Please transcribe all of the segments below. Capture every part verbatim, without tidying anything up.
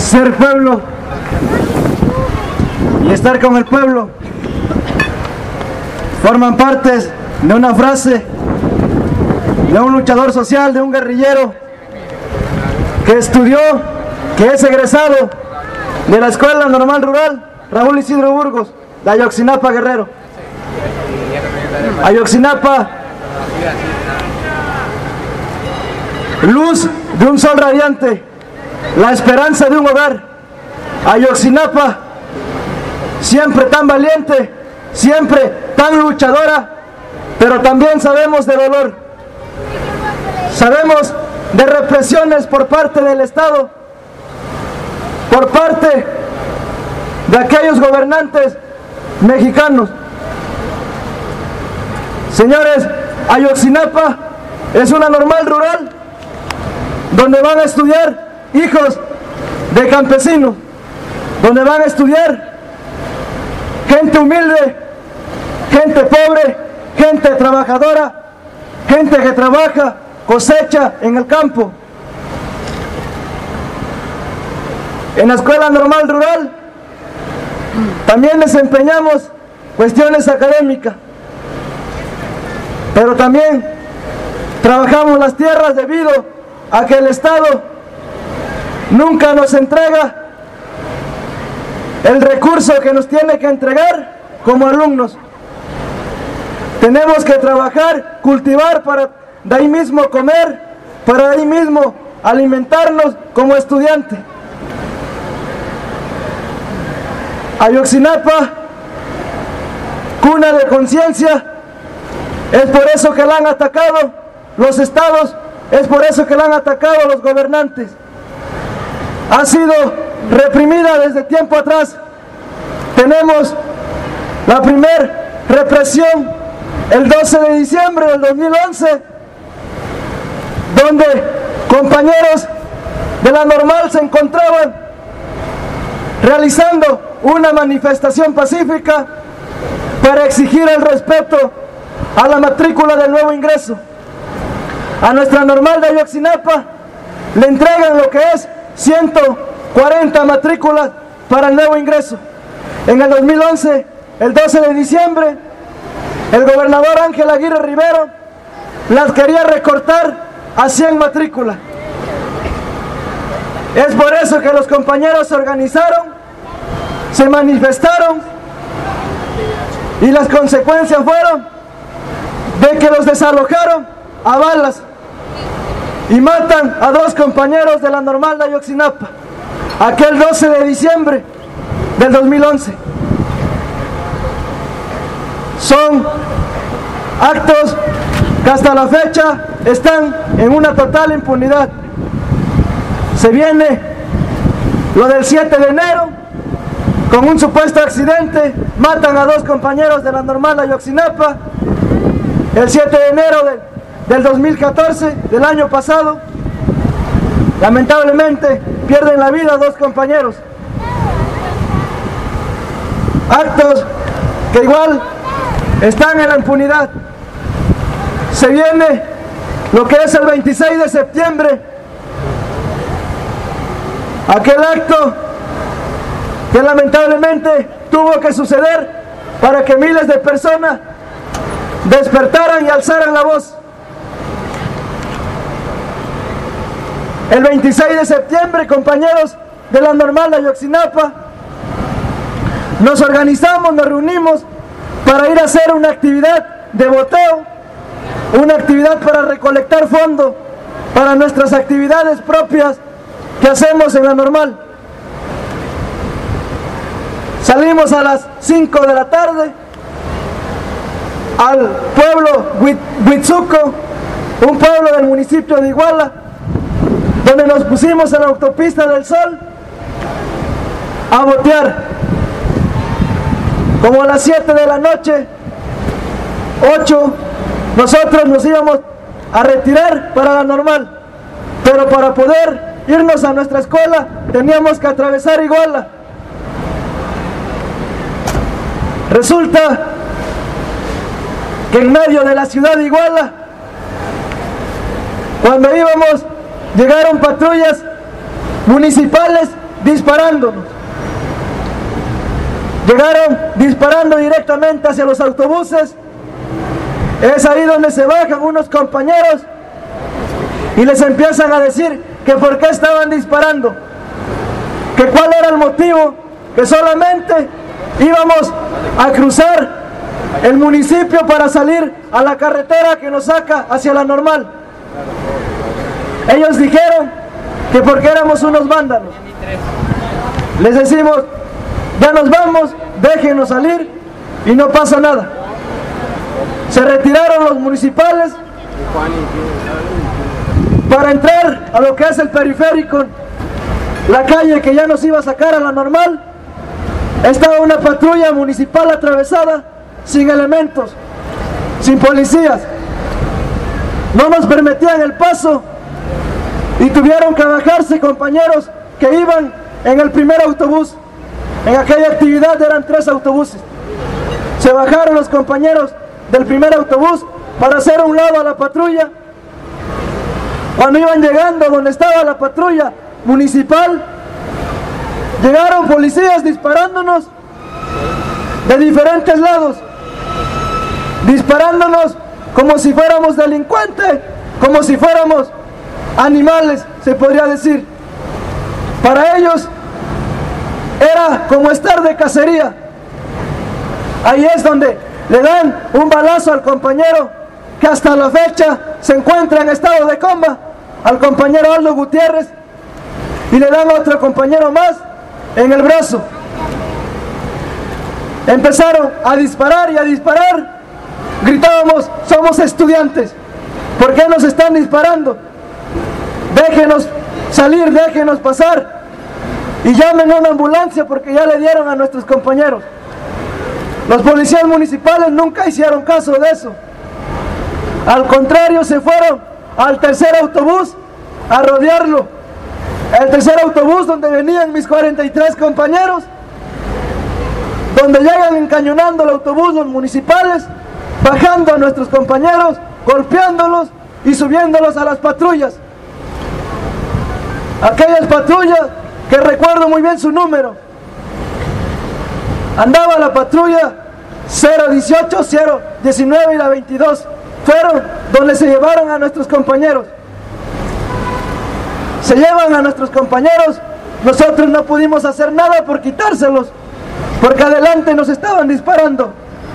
Ser pueblo y estar con el pueblo forman partes de una frase de un luchador social, de un guerrillero que estudió, que es egresado de la Escuela Normal Rural Raúl Isidro Burgos, de Ayotzinapa, Guerrero. Ayotzinapa, luz de un sol radiante, la esperanza de un hogar. Ayotzinapa, siempre tan valiente, siempre tan luchadora, pero también sabemos de dolor, sabemos de represiones por parte del Estado, por parte de aquellos gobernantes mexicanos. Señores, Ayotzinapa es una normal rural donde van a estudiar hijos de campesinos, donde van a estudiar gente humilde, gente pobre, gente trabajadora, gente que trabaja, cosecha en el campo. En la Escuela Normal Rural también desempeñamos cuestiones académicas, pero también trabajamos las tierras debido a que el Estado nunca nos entrega el recurso que nos tiene que entregar como alumnos. Tenemos que trabajar, cultivar para de ahí mismo comer, para de ahí mismo alimentarnos como estudiantes. Ayotzinapa, cuna de conciencia, es por eso que la han atacado los estados, es por eso que la han atacado los gobernantes. Ha sido reprimida desde tiempo atrás. Tenemos la primera represión el doce de diciembre del dos mil once, donde compañeros de la normal se encontraban realizando una manifestación pacífica para exigir el respeto a la matrícula del nuevo ingreso. A nuestra normal de Ayotzinapa le entregan lo que es ciento cuarenta matrículas para el nuevo ingreso. En el dos mil once, el doce de diciembre, el gobernador Ángel Aguirre Rivero las quería recortar a cien matrículas. Es por eso que los compañeros se organizaron, se manifestaron, y las consecuencias fueron de que los desalojaron a balas y matan a dos compañeros de la normal de Ayotzinapa aquel doce de diciembre del dos mil once. Son actos que hasta la fecha están en una total impunidad. Se viene lo del siete de enero, con un supuesto accidente, matan a dos compañeros de la normal de Ayotzinapa. El siete de enero de, del dos mil catorce, del año pasado, lamentablemente pierden la vida dos compañeros. Actos que igual están en la impunidad. Se viene lo que es el veintiséis de septiembre, aquel acto que lamentablemente tuvo que suceder para que miles de personas despertaran y alzaran la voz. El veintiséis de septiembre, compañeros de la normal de Ayotzinapa, nos organizamos, nos reunimos para ir a hacer una actividad de boteo, una actividad para recolectar fondos para nuestras actividades propias que hacemos en la normal. Salimos a las cinco de la tarde al pueblo Huitzuco, un pueblo del municipio de Iguala, donde nos pusimos en la autopista del Sol a botear. Como a las siete de la noche, ocho, nosotros nos íbamos a retirar para la normal, pero para poder irnos a nuestra escuela teníamos que atravesar Iguala. Resulta que en medio de la ciudad de Iguala, cuando íbamos, llegaron patrullas municipales disparándonos. Llegaron disparando directamente hacia los autobuses. Es ahí donde se bajan unos compañeros y les empiezan a decir que por qué estaban disparando, que cuál era el motivo, que solamente íbamos a cruzar el municipio para salir a la carretera que nos saca hacia la Normal. Ellos dijeron que porque éramos unos vándalos. Les decimos, ya nos vamos, déjenos salir y no pasa nada. Se retiraron los municipales para entrar a lo que es el periférico, la calle que ya nos iba a sacar a la Normal. Estaba una patrulla municipal atravesada, sin elementos, sin policías. No nos permitían el paso y tuvieron que bajarse compañeros que iban en el primer autobús. En aquella actividad eran tres autobuses. Se bajaron los compañeros del primer autobús para hacer a un lado a la patrulla. Cuando iban llegando donde estaba la patrulla municipal, llegaron policías disparándonos de diferentes lados, disparándonos como si fuéramos delincuentes, como si fuéramos animales, se podría decir. Para ellos era como estar de cacería. Ahí es donde le dan un balazo al compañero que hasta la fecha se encuentra en estado de coma, al compañero Aldo Gutiérrez, y le dan a otro compañero más en el brazo. Empezaron a disparar y a disparar. Gritábamos, somos estudiantes, ¿por qué nos están disparando? Déjenos salir, déjenos pasar y llamen a una ambulancia porque ya le dieron a nuestros compañeros. Los policías municipales nunca hicieron caso de eso. Al contrario, se fueron al tercer autobús a rodearlo. El tercer autobús donde venían mis cuarenta y tres compañeros, donde llegan encañonando el autobús los municipales, bajando a nuestros compañeros, golpeándolos y subiéndolos a las patrullas. Aquellas patrullas que recuerdo muy bien su número. Andaba la patrulla cero dieciocho, cero diecinueve y la veintidós. Fueron donde se llevaron a nuestros compañeros. Se llevan a nuestros compañeros. Nosotros no pudimos hacer nada por quitárselos, porque adelante nos estaban disparando.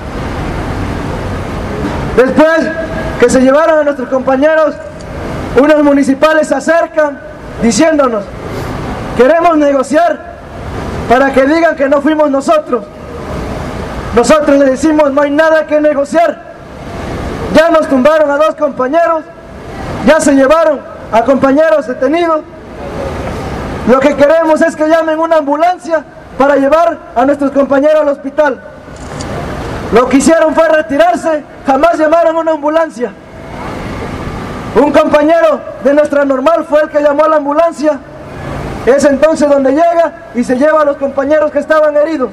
Después que se llevaron a nuestros compañeros, unos municipales se acercan diciéndonos, queremos negociar para que digan que no fuimos nosotros. Nosotros les decimos, no hay nada que negociar. Ya nos tumbaron a dos compañeros, ya se llevaron a compañeros detenidos. Lo que queremos es que llamen una ambulancia para llevar a nuestros compañeros al hospital. Lo que hicieron fue retirarse, jamás llamaron una ambulancia. Un compañero de nuestra Normal fue el que llamó a la ambulancia. Es entonces donde llega y se lleva a los compañeros que estaban heridos.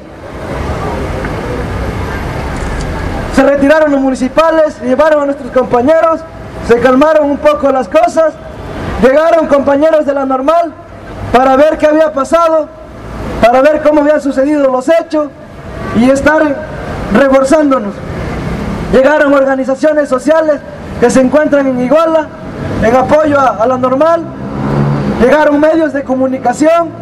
Se retiraron los municipales, llevaron a nuestros compañeros, se calmaron un poco las cosas, llegaron compañeros de la Normal para ver qué había pasado, para ver cómo habían sucedido los hechos y estar reforzándonos. Llegaron organizaciones sociales que se encuentran en Iguala en apoyo a, a la Normal, llegaron medios de comunicación,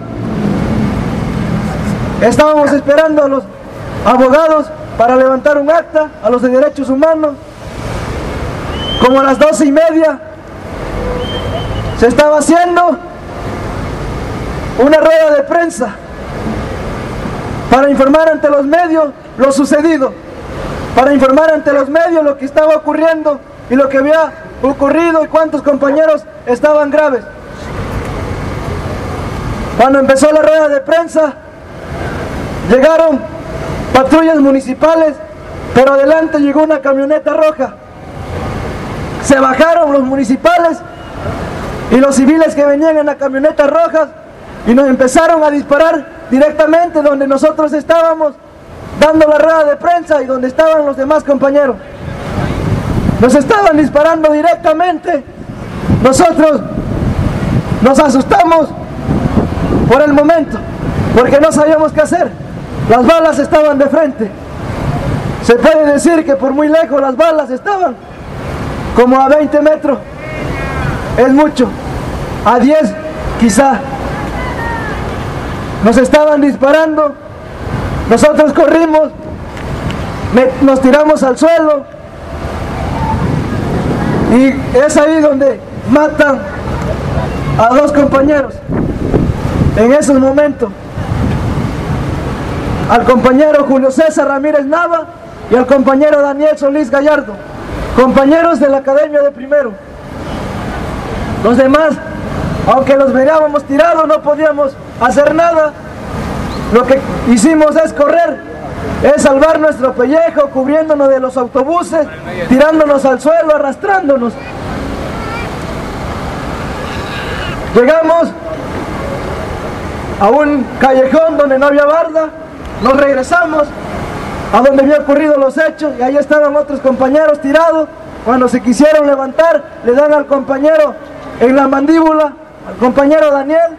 estábamos esperando a los abogados para levantar un acta, a los de derechos humanos. Como a las doce y media se estaba haciendo una rueda de prensa para informar ante los medios lo sucedido, para informar ante los medios lo que estaba ocurriendo y lo que había ocurrido y cuántos compañeros estaban graves. Cuando empezó la rueda de prensa, llegaron patrullas municipales, pero adelante llegó una camioneta roja. Se bajaron los municipales y los civiles que venían en la camioneta roja y nos empezaron a disparar directamente donde nosotros estábamos dando la rueda de prensa y donde estaban los demás compañeros. Nos estaban disparando directamente. Nosotros nos asustamos por el momento, porque no sabíamos qué hacer. Las balas estaban de frente. Se puede decir que por muy lejos las balas estaban, como a veinte metros, es mucho, a diez quizá. Nos estaban disparando, nosotros corrimos, nos tiramos al suelo, y es ahí donde matan a dos compañeros. En esos momentos, al compañero Julio César Ramírez Nava y al compañero Daniel Solís Gallardo, compañeros de la Academia de Primero. Los demás, aunque los mirábamos tirados, no podíamos hacer nada. Lo que hicimos es correr, es salvar nuestro pellejo, cubriéndonos de los autobuses, tirándonos al suelo, arrastrándonos. Llegamos a un callejón donde no había barda, nos regresamos a donde había ocurrido los hechos, y ahí estaban otros compañeros tirados. Cuando se quisieron levantar, le dan al compañero en la mandíbula, al compañero Daniel.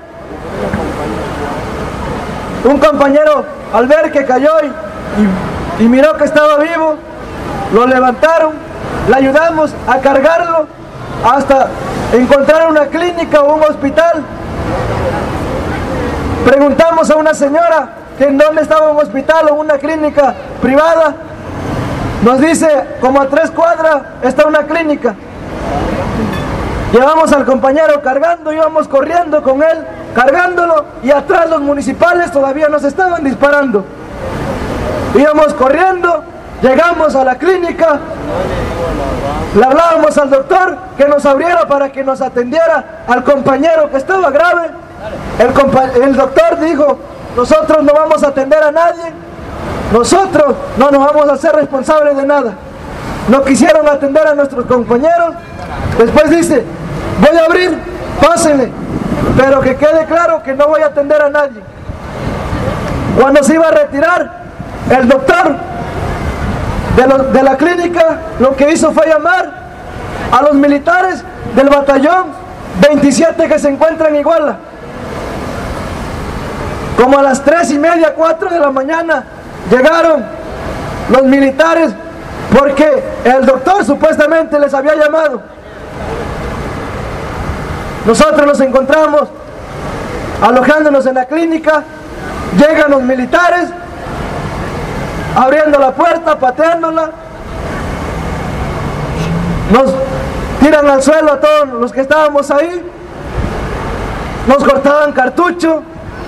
Un compañero, al ver que cayó y, y, y miró que estaba vivo, lo levantaron, le ayudamos a cargarlo hasta encontrar una clínica o un hospital. Preguntamos a una señora que en dónde estaba un hospital o una clínica privada. Nos dice, como a tres cuadras está una clínica. Llevamos al compañero cargando, íbamos corriendo con él, cargándolo, y atrás los municipales todavía nos estaban disparando. Íbamos corriendo, llegamos a la clínica, le hablábamos al doctor que nos abriera para que nos atendiera al compañero que estaba grave. El, el doctor dijo, nosotros no vamos a atender a nadie, nosotros no nos vamos a hacer responsables de nada. No quisieron atender a nuestros compañeros. Después dice, voy a abrir, pásenle, pero que quede claro que no voy a atender a nadie. Cuando se iba a retirar, el doctor de, lo, de la clínica lo que hizo fue llamar a los militares del batallón veintisiete que se encuentran en Iguala. Como a las tres y media, cuatro de la mañana, llegaron los militares porque el doctor supuestamente les había llamado. Nosotros nos encontramos alojándonos en la clínica, llegan los militares, abriendo la puerta, pateándola, nos tiran al suelo a todos los que estábamos ahí, nos cortaban cartucho,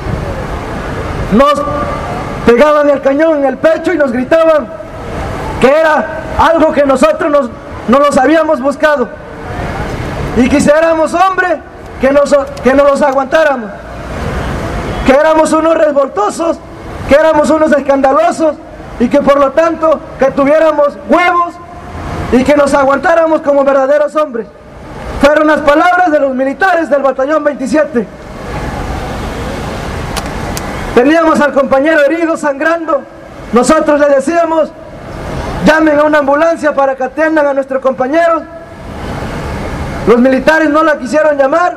nos pegaban el cañón en el pecho y nos gritaban que era algo que nosotros nos, no nos habíamos buscado, y que si éramos hombres, que nos, que nos los aguantáramos, que éramos unos revoltosos, que éramos unos escandalosos, y que por lo tanto que tuviéramos huevos y que nos aguantáramos como verdaderos hombres. Fueron las palabras de los militares del batallón veintisiete. Teníamos al compañero herido, sangrando. Nosotros le decíamos, llamen a una ambulancia para que atiendan a nuestros compañeros. Los militares no la quisieron llamar,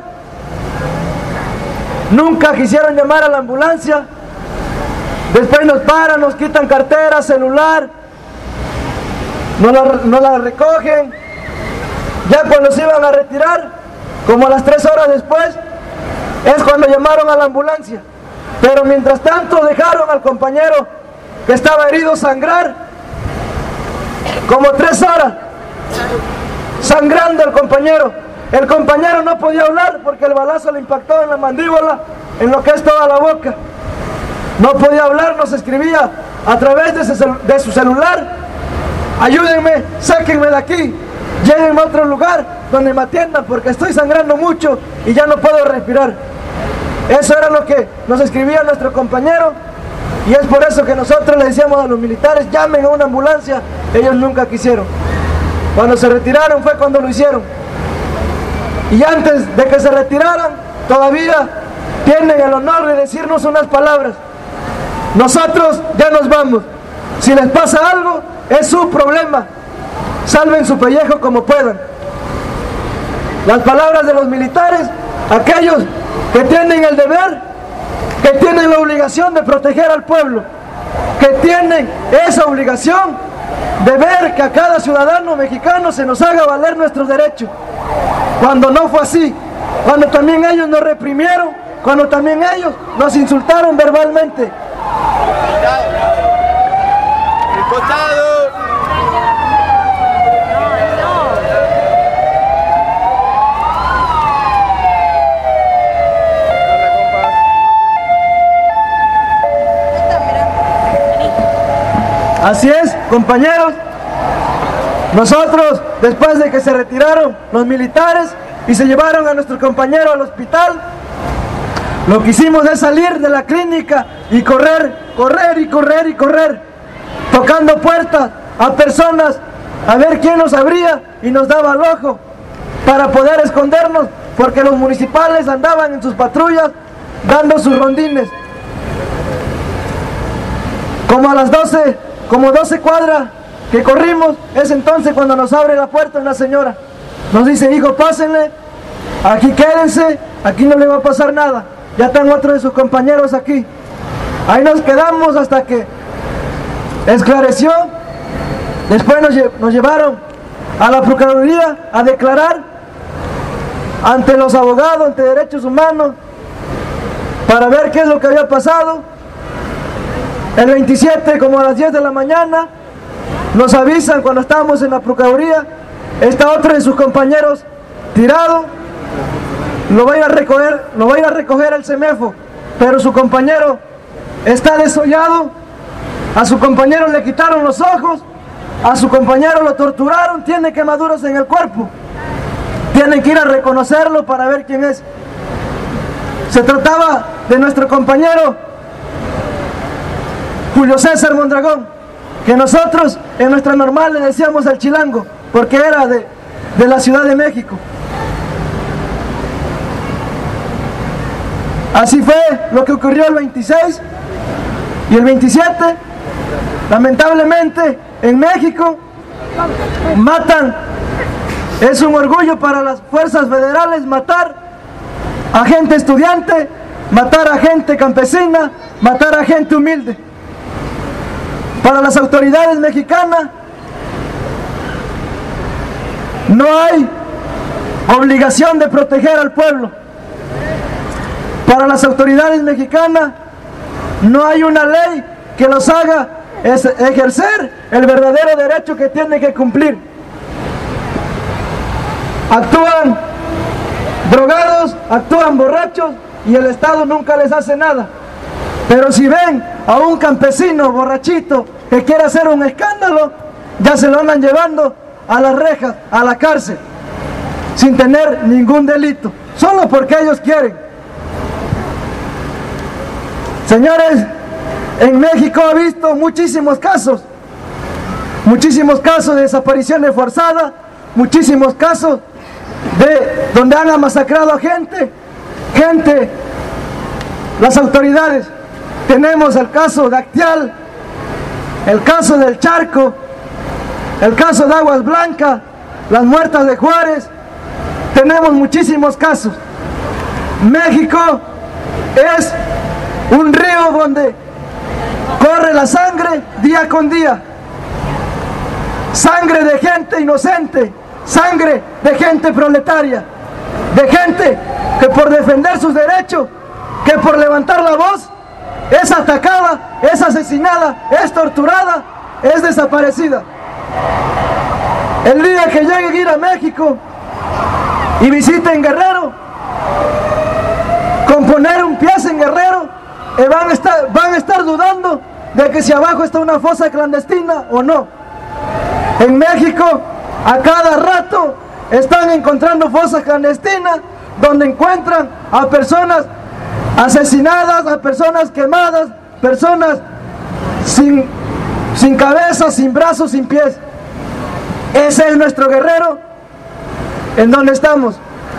nunca quisieron llamar a la ambulancia. Después nos paran, nos quitan cartera, celular, nos la, nos la recogen. Ya cuando se iban a retirar, como a las tres horas después, es cuando llamaron a la ambulancia. Pero mientras tanto dejaron al compañero que estaba herido sangrar como tres horas, sangrando el compañero. El compañero no podía hablar porque el balazo le impactó en la mandíbula, en lo que es toda la boca. No podía hablar, nos escribía a través de su, de su celular, ayúdenme, sáquenme de aquí, llévenme a otro lugar donde me atiendan porque estoy sangrando mucho y ya no puedo respirar. Eso era lo que nos escribía nuestro compañero, y es por eso que nosotros le decíamos a los militares, llamen a una ambulancia. Ellos nunca quisieron. Cuando se retiraron fue cuando lo hicieron, y antes de que se retiraran todavía tienen el honor de decirnos unas palabras: nosotros ya nos vamos, si les pasa algo es su problema, salven su pellejo como puedan. Las palabras de los militares, aquellos que tienen el deber que tienen la obligación de proteger al pueblo, que tienen esa obligación de ver que a cada ciudadano mexicano se nos haga valer nuestros derechos. Cuando no fue así, cuando también ellos nos reprimieron, cuando también ellos nos insultaron verbalmente. Así es, compañeros, nosotros, después de que se retiraron los militares y se llevaron a nuestro compañero al hospital, lo que hicimos es salir de la clínica y correr, correr y correr y correr, tocando puertas a personas a ver quién nos abría y nos daba el ojo para poder escondernos, porque los municipales andaban en sus patrullas dando sus rondines. Como a las doce, como doce cuadras que corrimos, es entonces cuando nos abre la puerta una señora. Nos dice: hijo, pásenle, aquí quédense, aquí no le va a pasar nada. Ya están otros de sus compañeros aquí. Ahí nos quedamos hasta que esclareció. Después nos, lle nos llevaron a la Procuraduría a declarar ante los abogados, ante derechos humanos, para ver qué es lo que había pasado. El veintisiete, como a las diez de la mañana, nos avisan cuando estábamos en la Procuraduría, está otro de sus compañeros tirado, lo va a ir a recoger, lo va a ir a recoger el CEMEFO, pero su compañero está desollado, a su compañero le quitaron los ojos, a su compañero lo torturaron, tiene quemaduras en el cuerpo, tienen que ir a reconocerlo para ver quién es. Se trataba de nuestro compañero Julio César Mondragón, que nosotros en nuestra normal le decíamos el chilango, porque era de, de la Ciudad de México. Así fue lo que ocurrió el veintiséis y el veintisiete. Lamentablemente en México matan, es un orgullo para las fuerzas federales matar a gente estudiante, matar a gente campesina, matar a gente humilde. Para las autoridades mexicanas no hay obligación de proteger al pueblo. Para las autoridades mexicanas no hay una ley que los haga ejercer el verdadero derecho que tienen que cumplir. Actúan drogados, actúan borrachos y el Estado nunca les hace nada. Pero si ven a un campesino borrachito que quiere hacer un escándalo, ya se lo andan llevando a las rejas, a la cárcel, sin tener ningún delito, solo porque ellos quieren. Señores, en México he visto muchísimos casos, muchísimos casos de desapariciones forzadas, muchísimos casos de donde han masacrado a gente, gente, las autoridades. Tenemos el caso de Actial, el caso del Charco, el caso de Aguas Blancas, las muertas de Juárez. Tenemos muchísimos casos. México es un río donde corre la sangre día con día. Sangre de gente inocente, sangre de gente proletaria, de gente que por defender sus derechos, que por levantar la voz, es atacada, es asesinada, es torturada, es desaparecida. El día que lleguen a ir a México y visiten Guerrero, con poner un pie en Guerrero, eh, van, a estar, van a estar dudando de que si abajo está una fosa clandestina o no. En México, a cada rato están encontrando fosas clandestinas donde encuentran a personas asesinadas, a personas quemadas, personas sin, sin cabeza, sin brazos, sin pies. Ese es nuestro Guerrero, en donde estamos.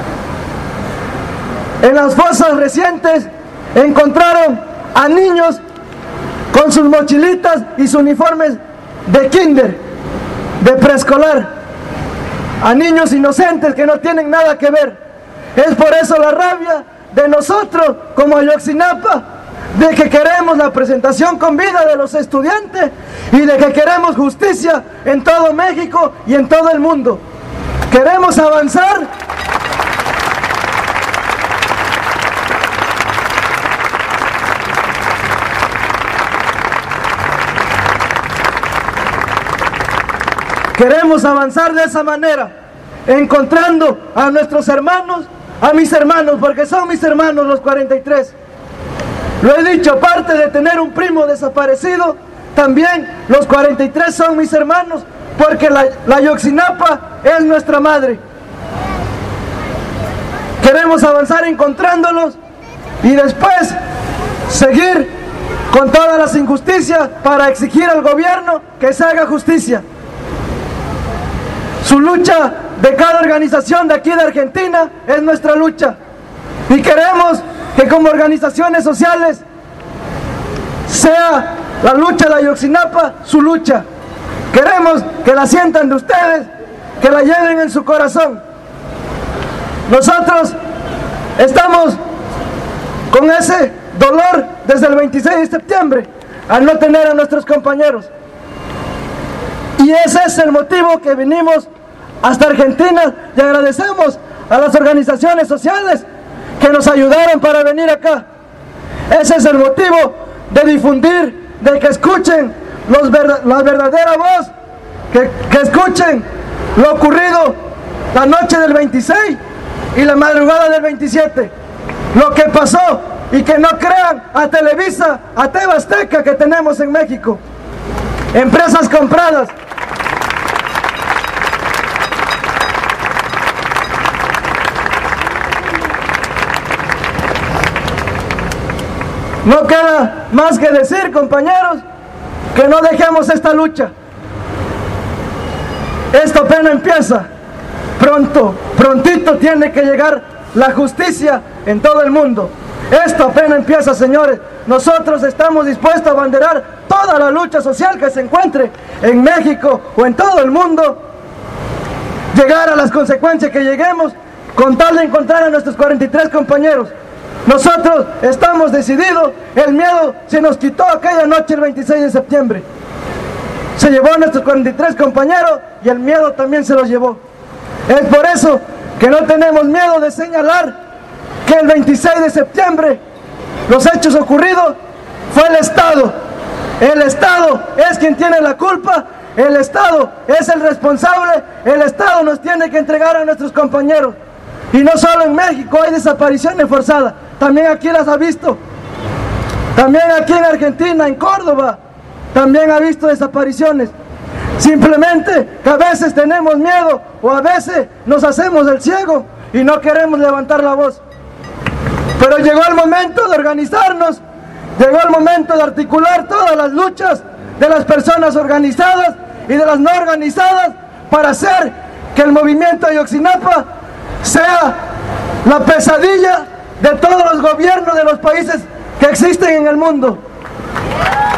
En las fosas recientes encontraron a niños con sus mochilitas y sus uniformes de kinder, de preescolar, a niños inocentes que no tienen nada que ver. Es por eso la rabia de nosotros como Ayotzinapa, de que queremos la presentación con vida de los estudiantes y de que queremos justicia en todo México y en todo el mundo. Queremos avanzar Queremos avanzar de esa manera, encontrando a nuestros hermanos, a mis hermanos, porque son mis hermanos los cuarenta y tres. Lo he dicho, aparte de tener un primo desaparecido, también los cuarenta y tres son mis hermanos, porque la, la Ayotzinapa es nuestra madre. Queremos avanzar encontrándolos y después seguir con todas las injusticias para exigir al gobierno que se haga justicia. Su lucha de cada organización de aquí de Argentina es nuestra lucha. Y queremos que como organizaciones sociales sea la lucha de Ayotzinapa su lucha. Queremos que la sientan de ustedes, que la lleven en su corazón. Nosotros estamos con ese dolor desde el veintiséis de septiembre al no tener a nuestros compañeros. Y ese es el motivo que vinimos hasta Argentina y agradecemos a las organizaciones sociales que nos ayudaron para venir acá. Ese es el motivo de difundir, de que escuchen los verdad, la verdadera voz, que, que escuchen lo ocurrido la noche del veintiséis y la madrugada del veintisiete, lo que pasó, y que no crean a Televisa, a T V Azteca que tenemos en México, empresas compradas. No queda más que decir, compañeros, que no dejemos esta lucha. Esto apenas empieza. Pronto, prontito tiene que llegar la justicia en todo el mundo. Esto apenas empieza, señores. Nosotros estamos dispuestos a abanderar toda la lucha social que se encuentre en México o en todo el mundo. Llegar a las consecuencias que lleguemos con tal de encontrar a nuestros cuarenta y tres compañeros. Nosotros estamos decididos, el miedo se nos quitó aquella noche el veintiséis de septiembre. Se llevó a nuestros cuarenta y tres compañeros y el miedo también se los llevó. Es por eso que no tenemos miedo de señalar que el veintiséis de septiembre los hechos ocurridos fue el Estado. El Estado es quien tiene la culpa, el Estado es el responsable, el Estado nos tiene que entregar a nuestros compañeros. Y no solo en México hay desapariciones forzadas, también aquí las ha visto. También aquí en Argentina, en Córdoba, también ha visto desapariciones. Simplemente que a veces tenemos miedo o a veces nos hacemos el ciego y no queremos levantar la voz. Pero llegó el momento de organizarnos, llegó el momento de articular todas las luchas de las personas organizadas y de las no organizadas para hacer que el movimiento Ayotzinapa sea la pesadilla de todos los gobiernos de los países que existen en el mundo.